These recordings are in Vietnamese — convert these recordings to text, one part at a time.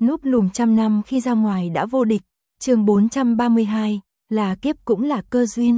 núp lùm trăm năm khi ra ngoài đã vô địch. Chương 432, là kiếp cũng là cơ duyên.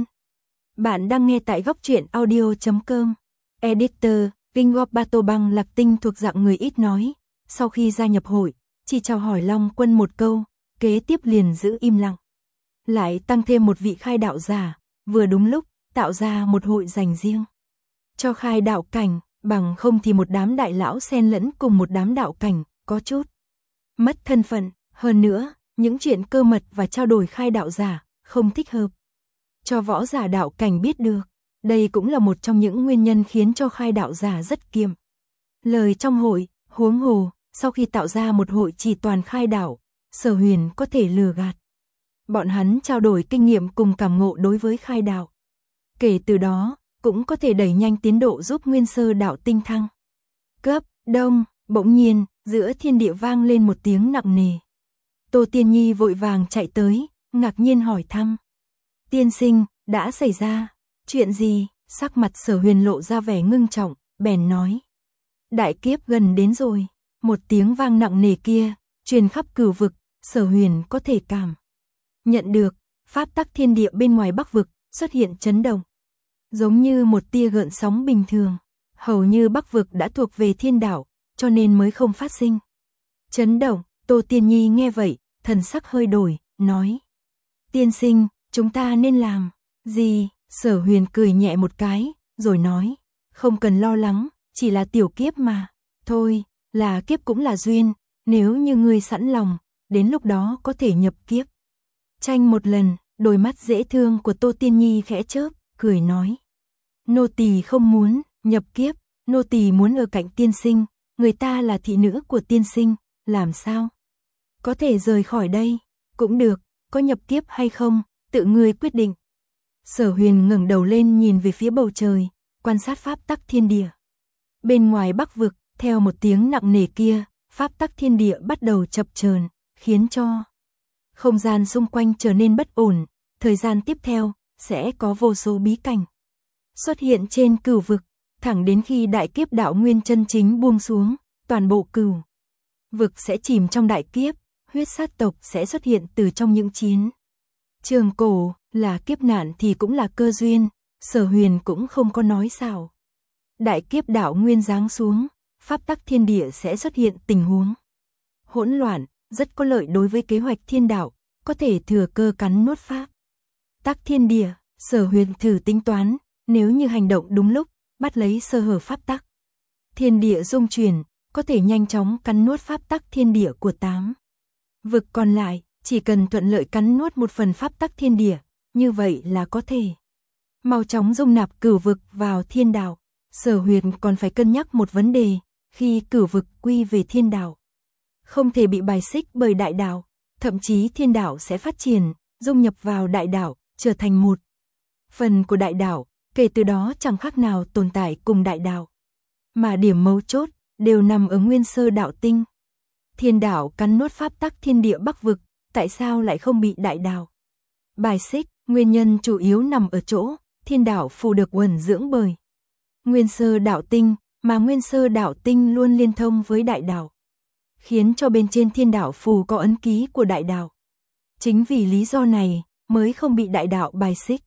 Bạn đang nghe tại góc truyện audio.com. Editor, King Battle Bang Lạc Tinh thuộc dạng người ít nói. Sau khi gia nhập hội, chỉ chào hỏi Long Quân một câu, kế tiếp liền giữ im lặng. Lại tăng thêm một vị khai đạo giả, vừa đúng lúc, tạo ra một hội dành riêng cho khai đạo cảnh, bằng không thì một đám đại lão xen lẫn cùng một đám đạo cảnh, có chút mất thân phận. Hơn nữa, những chuyện cơ mật và trao đổi khai đạo giả, không thích hợp cho võ giả đạo cảnh biết được. Đây cũng là một trong những nguyên nhân khiến cho khai đạo giả rất kiệm lời trong hội. Huống hồ, sau khi tạo ra một hội chỉ toàn khai đạo, Sở Huyền có thể lừa gạt bọn hắn trao đổi kinh nghiệm cùng cảm ngộ đối với khai đạo. Kể từ đó, cũng có thể đẩy nhanh tiến độ giúp nguyên sơ đạo tinh thăng. Cấp đông, bỗng nhiên, giữa thiên địa vang lên một tiếng nặng nề. Tô Tiên Nhi vội vàng chạy tới, ngạc nhiên hỏi thăm. Tiên sinh, đã xảy ra chuyện gì? Sắc mặt Sở Huyền lộ ra vẻ ngưng trọng, bèn nói. Đại kiếp gần đến rồi. Một tiếng vang nặng nề kia, truyền khắp cửu vực, Sở Huyền có thể cảm nhận được, pháp tắc thiên địa bên ngoài Bắc vực xuất hiện chấn động, giống như một tia gợn sóng bình thường. Hầu như Bắc vực đã thuộc về thiên đạo, cho nên mới không phát sinh chấn động. Tô Tiên Nhi nghe vậy, thần sắc hơi đổi, nói. Tiên sinh, chúng ta nên làm gì? Sở Huyền cười nhẹ một cái, rồi nói. Không cần lo lắng, chỉ là tiểu kiếp mà. Thôi, là kiếp cũng là duyên, nếu như ngươi sẵn lòng, đến lúc đó có thể nhập kiếp tranh một lần. Đôi mắt dễ thương của Tô Tiên Nhi khẽ chớp, cười nói. Nô tỳ không muốn nhập kiếp, nô tỳ muốn ở cạnh tiên sinh, người ta là thị nữ của tiên sinh, làm sao có thể rời khỏi đây? Cũng được, có nhập kiếp hay không, tự ngươi quyết định. Sở Huyền ngẩng đầu lên nhìn về phía bầu trời, quan sát pháp tắc thiên địa. Bên ngoài Bắc vực, theo một tiếng nặng nề kia, pháp tắc thiên địa bắt đầu chập chờn, khiến cho không gian xung quanh trở nên bất ổn. Thời gian tiếp theo, sẽ có vô số bí cảnh xuất hiện trên cửu vực, thẳng đến khi đại kiếp đạo nguyên chân chính buông xuống, toàn bộ cửu vực sẽ chìm trong đại kiếp, huyết sát tộc sẽ xuất hiện từ trong những chiến trường cổ. Là kiếp nạn thì cũng là cơ duyên, Sở Huyền cũng không có nói xạo. Đại kiếp đạo nguyên giáng xuống, pháp tắc thiên địa sẽ xuất hiện tình huống hỗn loạn, rất có lợi đối với kế hoạch thiên đạo, có thể thừa cơ cắn nuốt pháp tắc thiên địa. Sở Huyền thử tính toán, nếu như hành động đúng lúc, bắt lấy sơ hở pháp tắc thiên địa dung chuyển, có thể nhanh chóng cắn nuốt pháp tắc thiên địa của 8 vực còn lại. Chỉ cần thuận lợi cắn nuốt một phần pháp tắc thiên địa, như vậy là có thể mau chóng dung nạp cửu vực vào thiên đạo. Sở Huyền còn phải cân nhắc một vấn đề, khi cửu vực quy về thiên đạo, không thể bị bài xích bởi đại đạo, thậm chí thiên đạo sẽ phát triển, dung nhập vào đại đạo, trở thành một phần của đại đạo, kể từ đó chẳng khác nào tồn tại cùng đại đạo. Mà điểm mấu chốt đều nằm ở nguyên sơ đạo tinh. Thiên đạo cắn nuốt pháp tắc thiên địa Bắc vực, tại sao lại không bị đại đạo bài xích? Nguyên nhân chủ yếu nằm ở chỗ thiên đạo phù được uẩn dưỡng bởi nguyên sơ đạo tinh, mà nguyên sơ đạo tinh luôn liên thông với đại đạo, khiến cho bên trên thiên đạo phù có ấn ký của đại đạo. Chính vì lý do này mới không bị đại đạo bài xích,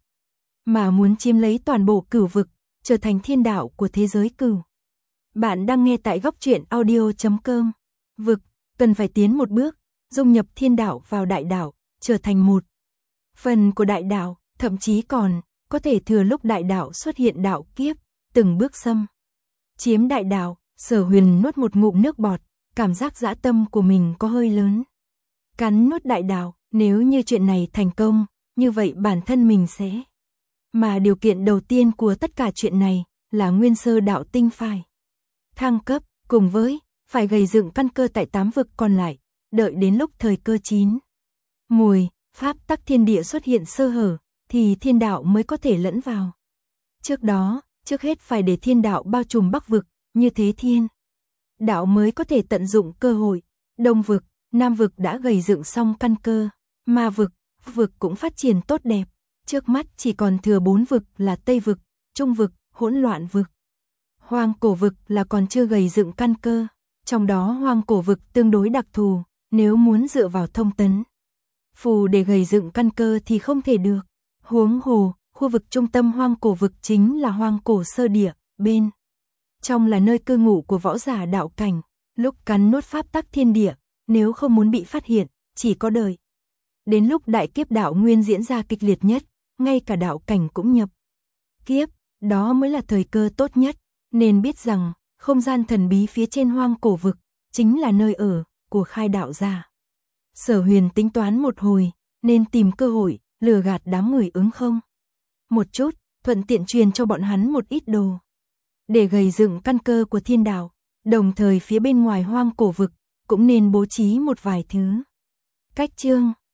mà muốn chiếm lấy toàn bộ cửu vực, trở thành thiên đạo của thế giới cửu. Bạn đang nghe tại góc truyện audio.com. Vực cần phải tiến một bước, dung nhập thiên đạo vào đại đạo, trở thành một phần của đại đạo, thậm chí còn có thể thừa lúc đại đạo xuất hiện đạo kiếp, từng bước xâm chiếm đại đạo. Sở Huyền nuốt một ngụm nước bọt, cảm giác dã tâm của mình có hơi lớn. Cắn nuốt đại đạo, nếu như chuyện này thành công, như vậy bản thân mình sẽ. Mà điều kiện đầu tiên của tất cả chuyện này là nguyên sơ đạo tinh phải thăng cấp, cùng với phải gầy dựng căn cơ tại 8 vực còn lại, đợi đến lúc thời cơ chín mùi, pháp tắc thiên địa xuất hiện sơ hở, thì thiên đạo mới có thể lẫn vào. Trước đó, trước hết phải để thiên đạo bao trùm Bắc vực, như thế thiên đạo mới có thể tận dụng cơ hội. Đông vực, Nam vực đã gầy dựng xong căn cơ, Ma vực, vực cũng phát triển tốt đẹp. Trước mắt chỉ còn thừa 4 vực là Tây vực, Trung vực, Hỗn loạn vực. Hoang cổ vực là còn chưa gầy dựng căn cơ, trong đó hoang cổ vực tương đối đặc thù, nếu muốn dựa vào thông tấn phù để gầy dựng căn cơ thì không thể được. Huống hồ, khu vực trung tâm hoang cổ vực chính là hoang cổ sơ địa, bên trong là nơi cư ngụ của võ giả đạo cảnh, lúc cắn nuốt pháp tắc thiên địa, nếu không muốn bị phát hiện, chỉ có đợi đến lúc đại kiếp đạo nguyên diễn ra kịch liệt nhất, ngay cả đạo cảnh cũng nhập kiếp, đó mới là thời cơ tốt nhất, nên biết rằng, không gian thần bí phía trên hoang cổ vực, chính là nơi ở của khai đạo giả. Sở Huyền tính toán một hồi, nên tìm cơ hội, lừa gạt đám người ứng không. Một chút, thuận tiện truyền cho bọn hắn một ít đồ. Để gầy dựng căn cơ của thiên đạo, đồng thời phía bên ngoài hoang cổ vực, cũng nên bố trí một vài thứ. Cách chương